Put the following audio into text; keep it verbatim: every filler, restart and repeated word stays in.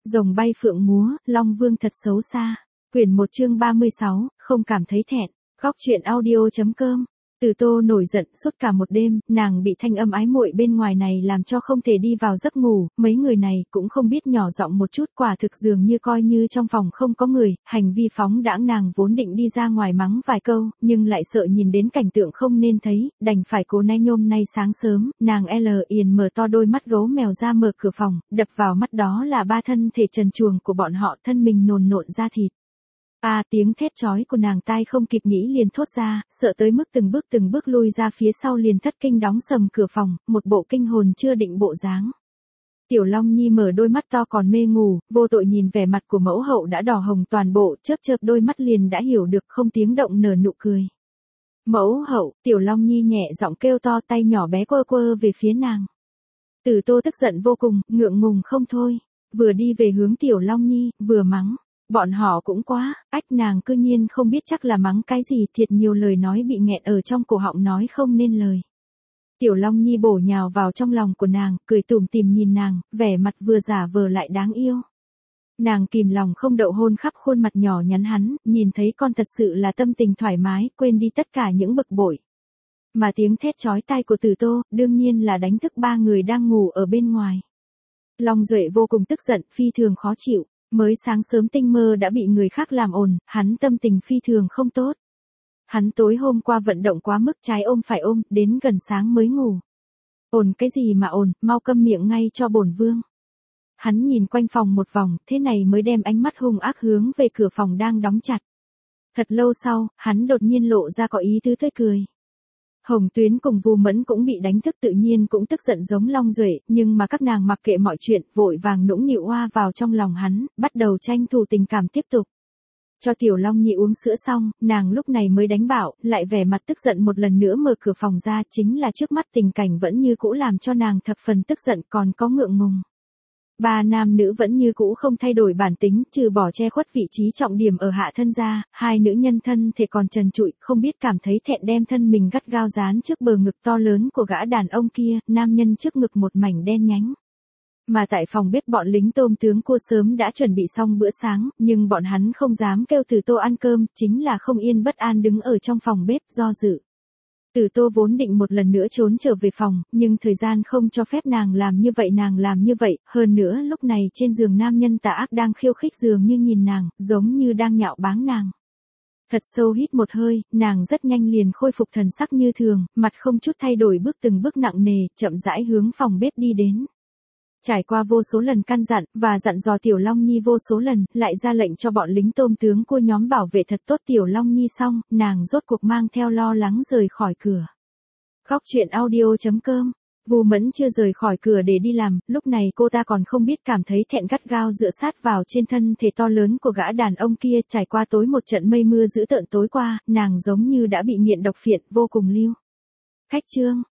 Rồng bay phượng múa, Long Vương thật xấu xa. Quyển một chương ba mươi sáu, không cảm thấy thẹn. Góc truyện audio.com. Từ Tô nổi giận suốt cả một đêm, nàng bị thanh âm ái muội bên ngoài này làm cho không thể đi vào giấc ngủ, mấy người này cũng không biết nhỏ giọng một chút, quả thực dường như coi như trong phòng không có người, hành vi phóng đãng. Nàng vốn định đi ra ngoài mắng vài câu, nhưng lại sợ nhìn đến cảnh tượng không nên thấy, đành phải cố nay nhôm nay sáng sớm, nàng L Yên mở to đôi mắt gấu mèo ra mở cửa phòng, đập vào mắt đó là ba thân thể trần truồng của bọn họ, thân mình nồn nộn da thịt. A à, tiếng thét chói của nàng tai không kịp nghĩ liền thốt ra, sợ tới mức từng bước từng bước lui ra phía sau liền thất kinh đóng sầm cửa phòng, một bộ kinh hồn chưa định bộ dáng. Tiểu Long Nhi mở đôi mắt to còn mê ngủ, vô tội nhìn vẻ mặt của mẫu hậu đã đỏ hồng toàn bộ, chớp chớp đôi mắt liền đã hiểu được, không tiếng động nở nụ cười. Mẫu hậu, Tiểu Long Nhi nhẹ giọng kêu to, tay nhỏ bé quơ quơ về phía nàng. Từ Tô tức giận vô cùng, ngượng ngùng không thôi, vừa đi về hướng Tiểu Long Nhi, vừa mắng. Bọn họ cũng quá, ách, nàng cư nhiên không biết chắc là mắng cái gì, thiệt nhiều lời nói bị nghẹn ở trong cổ họng nói không nên lời. Tiểu Long Nhi bổ nhào vào trong lòng của nàng, cười tủm tỉm nhìn nàng, vẻ mặt vừa giả vờ lại đáng yêu. Nàng kìm lòng không đậu hôn khắp khuôn mặt nhỏ nhắn hắn, nhìn thấy con thật sự là tâm tình thoải mái, quên đi tất cả những bực bội. Mà tiếng thét chói tai của Từ Tô, đương nhiên là đánh thức ba người đang ngủ ở bên ngoài. Long Duệ vô cùng tức giận, phi thường khó chịu. Mới sáng sớm tinh mơ đã bị người khác làm ồn, hắn tâm tình phi thường không tốt. Hắn tối hôm qua vận động quá mức, trái ôm phải ôm, đến gần sáng mới ngủ. Ồn cái gì mà ồn, mau câm miệng ngay cho bổn vương. Hắn nhìn quanh phòng một vòng, thế này mới đem ánh mắt hung ác hướng về cửa phòng đang đóng chặt. Thật lâu sau, hắn đột nhiên lộ ra có ý tứ tươi cười. Hồng Tuyến cùng Vu Mẫn cũng bị đánh thức, tự nhiên cũng tức giận giống Long Duệ, nhưng mà các nàng mặc kệ mọi chuyện, vội vàng nũng nịu hoa vào trong lòng hắn, bắt đầu tranh thủ tình cảm tiếp tục. Cho Tiểu Long Nhi uống sữa xong, nàng lúc này mới đánh bảo, lại vẻ mặt tức giận một lần nữa mở cửa phòng ra, chính là trước mắt tình cảnh vẫn như cũ làm cho nàng thập phần tức giận còn có ngượng ngùng. Ba nam nữ vẫn như cũ không thay đổi bản tính, trừ bỏ che khuất vị trí trọng điểm ở hạ thân ra, hai nữ nhân thân thể còn trần trụi, không biết cảm thấy thẹn đem thân mình gắt gao dán trước bờ ngực to lớn của gã đàn ông kia, nam nhân trước ngực một mảnh đen nhánh. Mà tại phòng bếp bọn lính tôm tướng cua sớm đã chuẩn bị xong bữa sáng, nhưng bọn hắn không dám kêu Từ Tô ăn cơm, chính là không yên bất an đứng ở trong phòng bếp do dự. Từ Tô vốn định một lần nữa trốn trở về phòng, nhưng thời gian không cho phép nàng làm như vậy, nàng làm như vậy, hơn nữa lúc này trên giường nam nhân tà ác đang khiêu khích dường như nhìn nàng, giống như đang nhạo báng nàng. Thật sâu hít một hơi, nàng rất nhanh liền khôi phục thần sắc như thường, mặt không chút thay đổi bước từng bước nặng nề, chậm rãi hướng phòng bếp đi đến. Trải qua vô số lần căn dặn, và dặn dò Tiểu Long Nhi vô số lần, lại ra lệnh cho bọn lính tôm tướng cua nhóm bảo vệ thật tốt Tiểu Long Nhi xong, nàng rốt cuộc mang theo lo lắng rời khỏi cửa. Góc truyện audio.com. Vu Mẫn chưa rời khỏi cửa để đi làm, lúc này cô ta còn không biết cảm thấy thẹn, gắt gao dựa sát vào trên thân thể to lớn của gã đàn ông kia. Trải qua tối một trận mây mưa dữ tợn tối qua, nàng giống như đã bị nghiện độc phiện, vô cùng lưu. Khách trương,